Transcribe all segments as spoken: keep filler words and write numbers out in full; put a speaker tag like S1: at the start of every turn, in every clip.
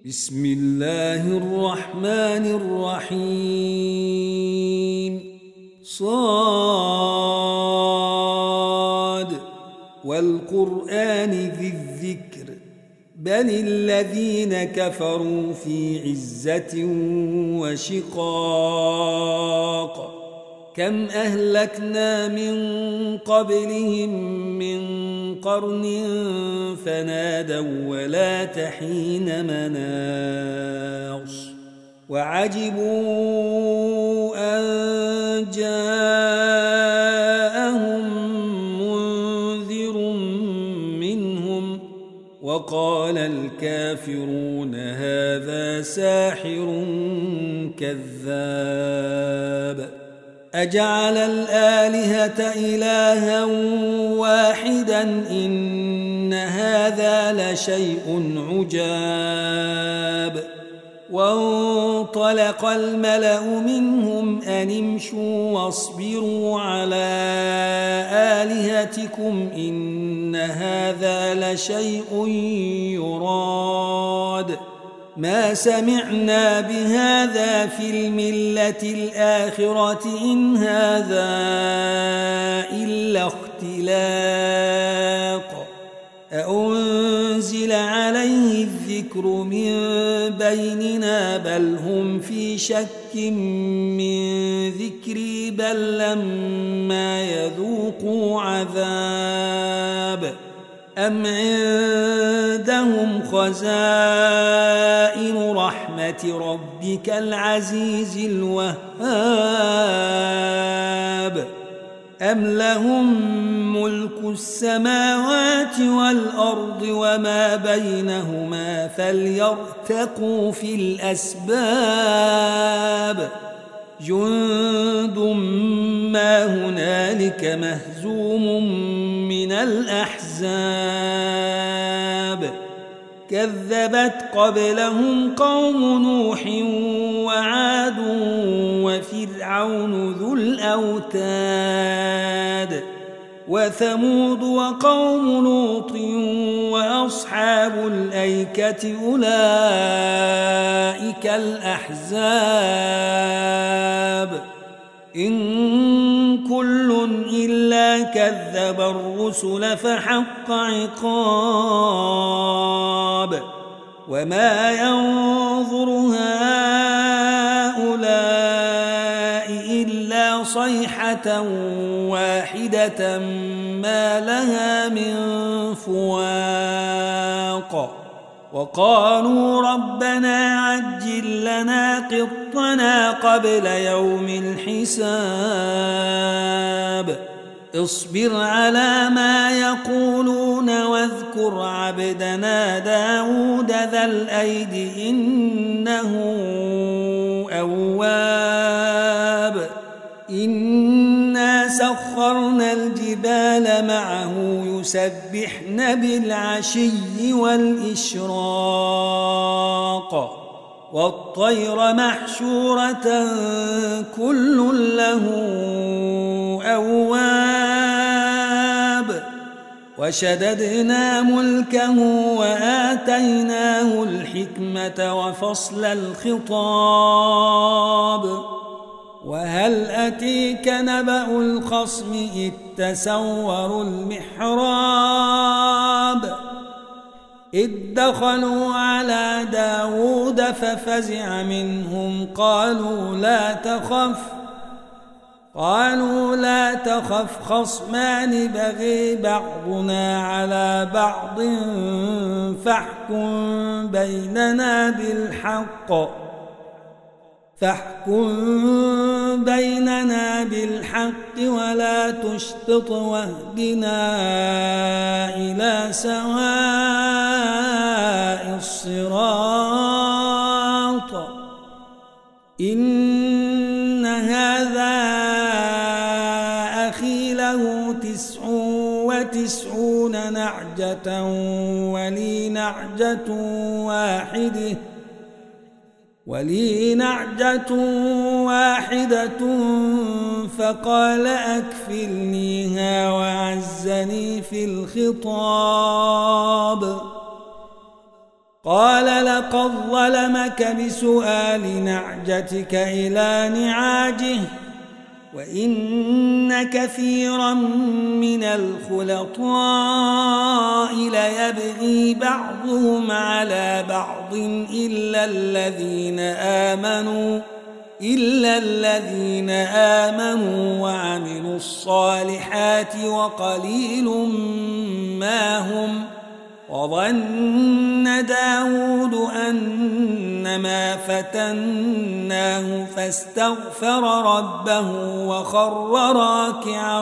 S1: بسم الله الرحمن الرحيم صاد والقرآن ذي الذكر بل الذين كفروا في عزة وشقاق كم أهلكنا من قبلهم من قرن فنادوا ولا تحين مناص وعجبوا أن جاءهم منذر منهم وقال الكافرون هذا ساحر كذاب أجعل الآلهة إلها واحدا إن هذا لشيء عجاب وانطلق الملأ منهم أن امشوا واصبروا على آلهتكم إن هذا لشيء يراد ما سمعنا بهذا في الملة الآخرة إن هذا إلا اختلاق أأنزل عليه الذكر من بيننا بل هم في شك من ذكري بل لما يذوقوا عذاب أم عندهم خزائن رحمة ربك العزيز الوهاب أم لهم ملك السماوات والأرض وما بينهما فليرتقوا في الأسباب جند ما هنالك مهزوم من الأحزاب كذبت قبلهم قوم نوح وعاد وفرعون ذو الأوتاد وثمود وقوم لوط وأصحاب الأيكة أولئك الأحزاب إن كل إلا كذب الرسل فحق عقاب وما ينظر هؤلاء إلا صيحة واحدة ما لها من فواق وقالوا ربنا عجل لنا قطنا قبل يوم الحساب اصبر على ما يقولون واذكر عبدنا داود ذا الأيد إنه أواب إنا سخرنا الجبال معه يسبحن بالعشي والإشراق والطير محشورة كل له أواب وشددنا ملكه وآتيناه الحكمة وفصل الخطاب وهل أتيك نبأ الخصم إذ تسوروا المحراب إذ دخلوا على داود ففزع منهم قالوا لا تخف قالوا لا تخف خصمان بغي بعضنا على بعض فاحكم بيننا بالحق فاحكم بيننا بالحق ولا تشطط واهدنا إلى سواء الصراط إن هذا أخي له تسع وتسعون نعجة ولي نعجة واحدة ولي نعجة واحدة فقال أكفلنيها وعزني في الخطاب قال لقد ظلمك بسؤال نعجتك إلى نعاجه وإن كثيرا من الخلطاء ليبغي بعضهم على بعض إلا الذين آمنوا إلا الذين آمنوا وعملوا الصالحات وقليل ما هم وظن داود أنما فتناه فاستغفر ربه وخر راكعا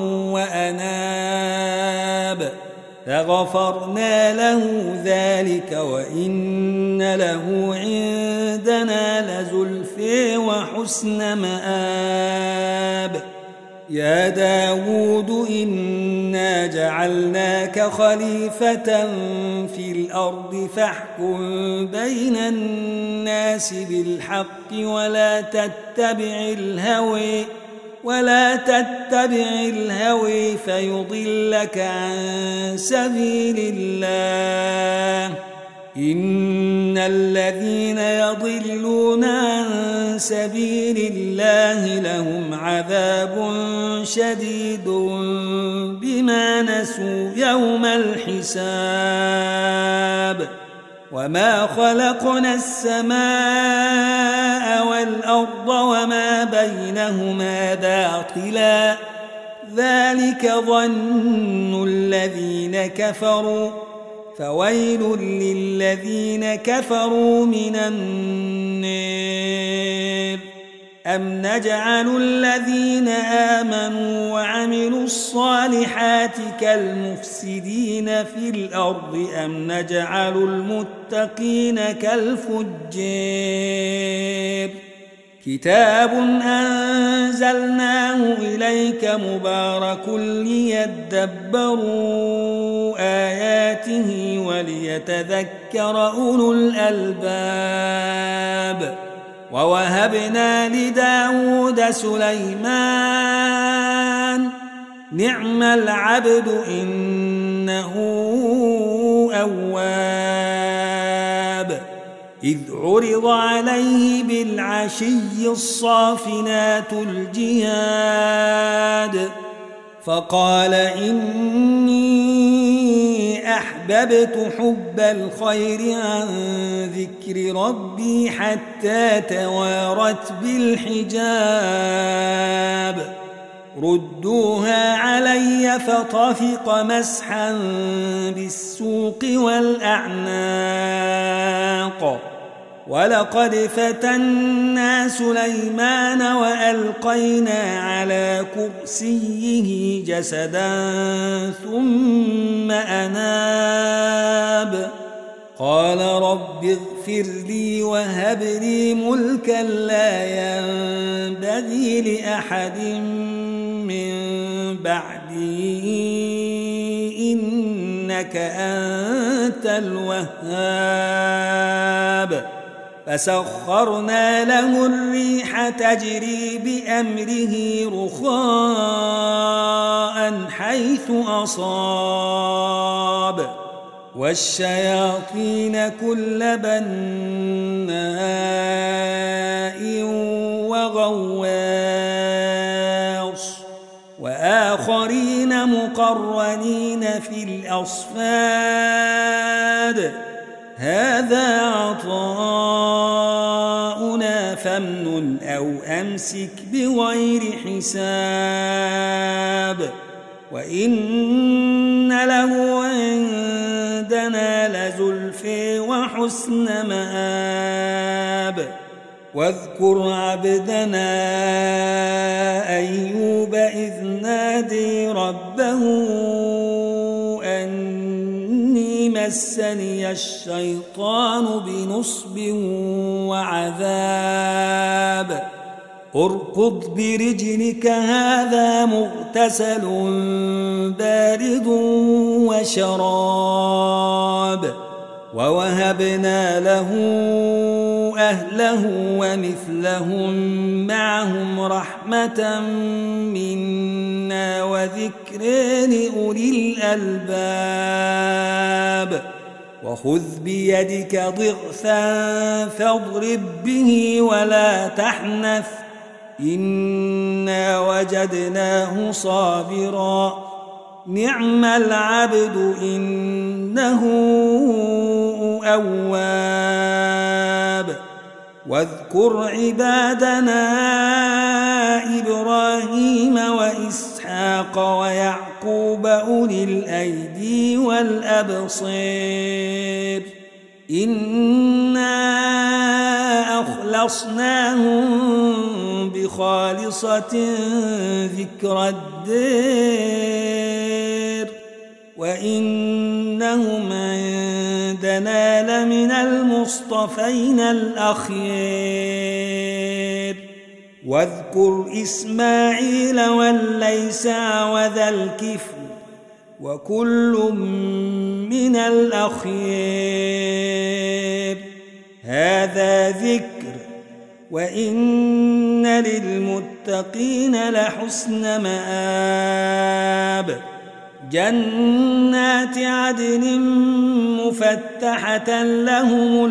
S1: وأناب فغفرنا له ذلك وإن له عندنا لزلفى وحسن مآب يا داود إنا جعلناك خليفة في الأرض فاحكم بين الناس بالحق ولا تتبع الهوى ولا تتبع الهوى فيضلك عن سبيل الله إن الذين يضلون عن سبيل الله لهم عذاب شديد بما نسوا يوم الحساب وما خلقنا السماء والأرض وما بينهما باطلا ذلك ظن الذين كفروا فويل للذين كفروا من النار أم نجعل الذين آمنوا وعملوا الصالحات كالمفسدين في الأرض أم نجعل المتقين كالفجار كتاب أنزلناه إليك مبارك ليدبروا آياته وليتذكر أولو الألباب ووهبنا لداود سليمان نعم العبد إنه أواب إذ عرض عليه بالعشي الصافنات الجياد فقال إني أحببت حب الخير عن ذكر ربي حتى توارت بالحجاب ردوها علي فطفق مسحا بالسوق والأعناق ولقد فتنا سليمان وألقينا على كرسيه جسدا ثم أناب قال رب اغفر لي وهب لي ملكا لا ينبغي لأحد من بعدي إنك أنت الوهاب فسخرنا له الريح تجري بأمره رخاء حيث أصاب والشياطين كل بناء وغواص وآخرين مقرنين في الأصفاد هذا عطاؤنا فامنن أو أمسك بغير حساب وإن له عندنا لزلفى وحسن مآب واذكر عبدنا أيوب إذ نادي ربه أني مسني الشيطان بنصب وعذاب اركض برجلك هذا مغتسل بارد وشراب ووهبنا له أهله ومثلهم معهم رحمة منا وذكر لأولي الألباب وخذ بيدك ضغثا فاضرب به ولا تحنث إنا وجدناه صابرا نعم العبد إنه أواب واذكر عبادنا إبراهيم وإسحاق ويعقوب أولي الأيدي والأبصير إنا أخلصناهم بخالصة ذكر الدير وإنهم عندنا لمن المصطفين الأخيار واذكر إسماعيل واليسع وذا الكفل وكل من الأخيار هذا ذكر وإن للمتقين لحسن مآب جنات عدن مفتحة لهم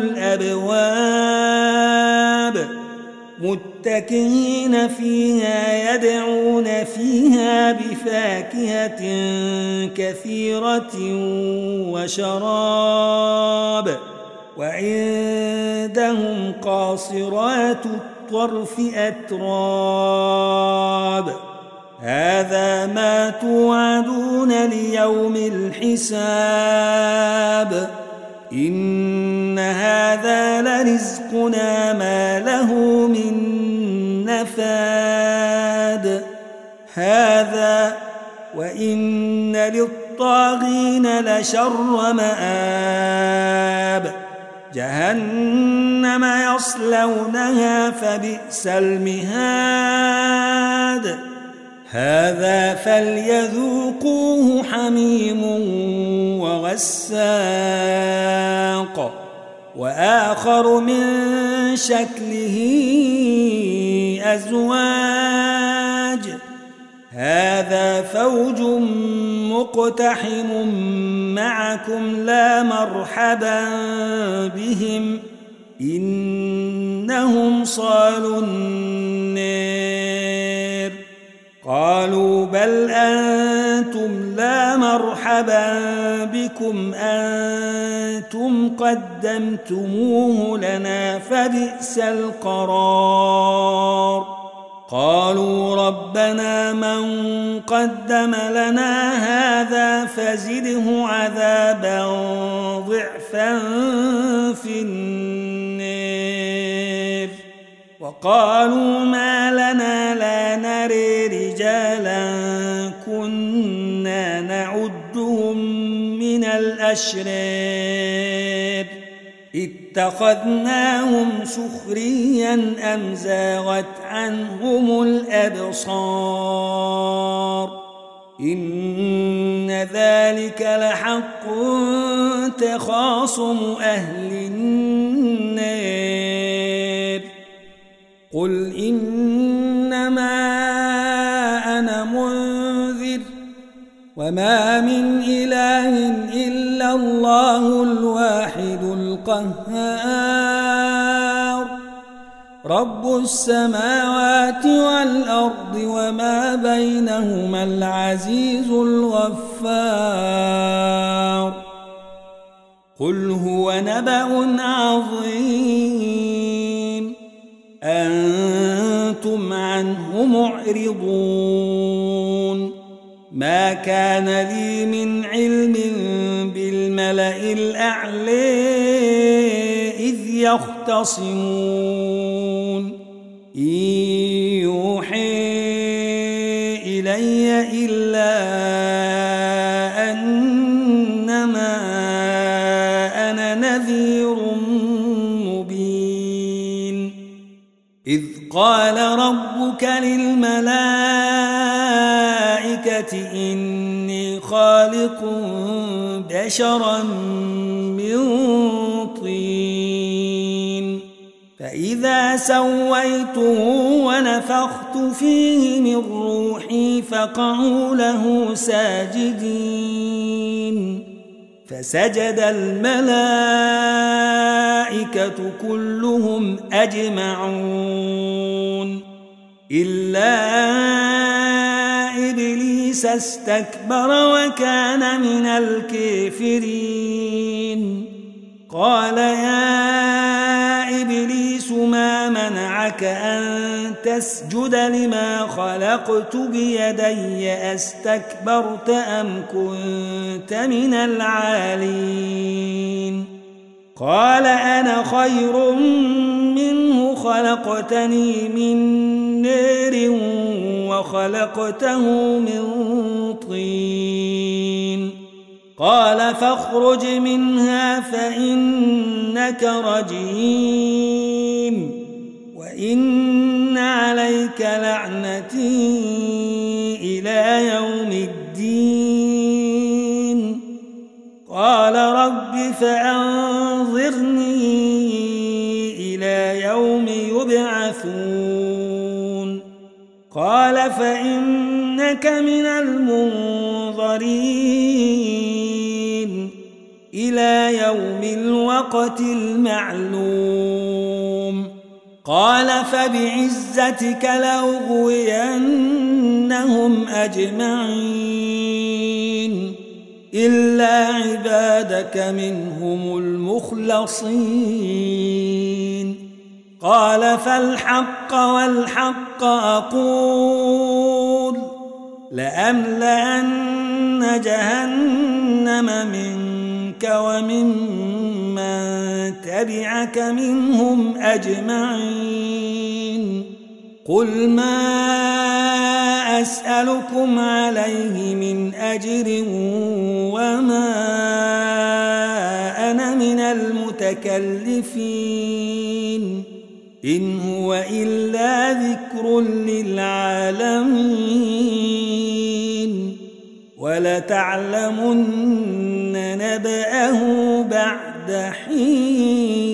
S1: الأبواب متكئين فيها يدعون فيها بفاكهة كثيرة وشراب وعندهم قاصرات الطرف أتراب هذا ما توعدون ليوم الحساب إن هذا لرزقنا ما له من نفاد هذا وإن للطاغين لشر مآب جهنم يصلونها فبئس المهاد هذا فليذوقوه حميم وغساق وآخر من شكله أزواج هذا فوج مقتحم معكم لا مرحبا بهم إنهم صالوا النار قالوا بل أنتم لا مرحبا بكم أنتم قدمتموه لنا فبئس القرار قالوا ربنا من قدم لنا هذا فزده عذابا ضعفا في النار وقالوا ما لنا لا نري رجالا كنا نعدهم من الأشرار اتخذناهم سخريا أم زاغت عنهم الأبصار إن ذلك لحق تخاصم أهل النار قل إنما أنا منذر وما من إله إلا الله الواحد القهار رب السماوات والأرض وما بينهما العزيز الغفار قل هو نبأ عظيم أنتم عنه معرضون ما كان لي من علم بالملأ الأعلى إذ يختصمون إن يوحي إلي إلا أنما أنا نذير مبين إذ قال ربك للملائكة إني خالق بشرا من طين فإذا سويته ونفخت فيه من روحي فقعوا له ساجدين فسجد الملائكة كلهم أجمعون إلا إبليس استكبر وكان من الكافرين قال يا إبليس ما منعك أن تسجد لما خلقت بيدي أستكبرت أم كنت من العالين قال أنا خير منه خلقتني من نار وخلقته من طين قال فاخرج منها فإنك رجيم وإن عليك لعنتي إلى يوم الدين قال رب فأنظرني إلى يوم يبعثون قال فإنك من المنظرين إلى يوم الوقت المعلوم قال فبعزتك لأغوينهم أجمعين إلا عبادك منهم المخلصين قال فالحق والحق أقول لأملأن جهنم منك وممن تبعك منهم أجمعين قل ما أسألكم عليه من أجر وما أنا من المتكلفين إن هو إلا ذكر للعالمين ولتعلمن نبأه بعد حين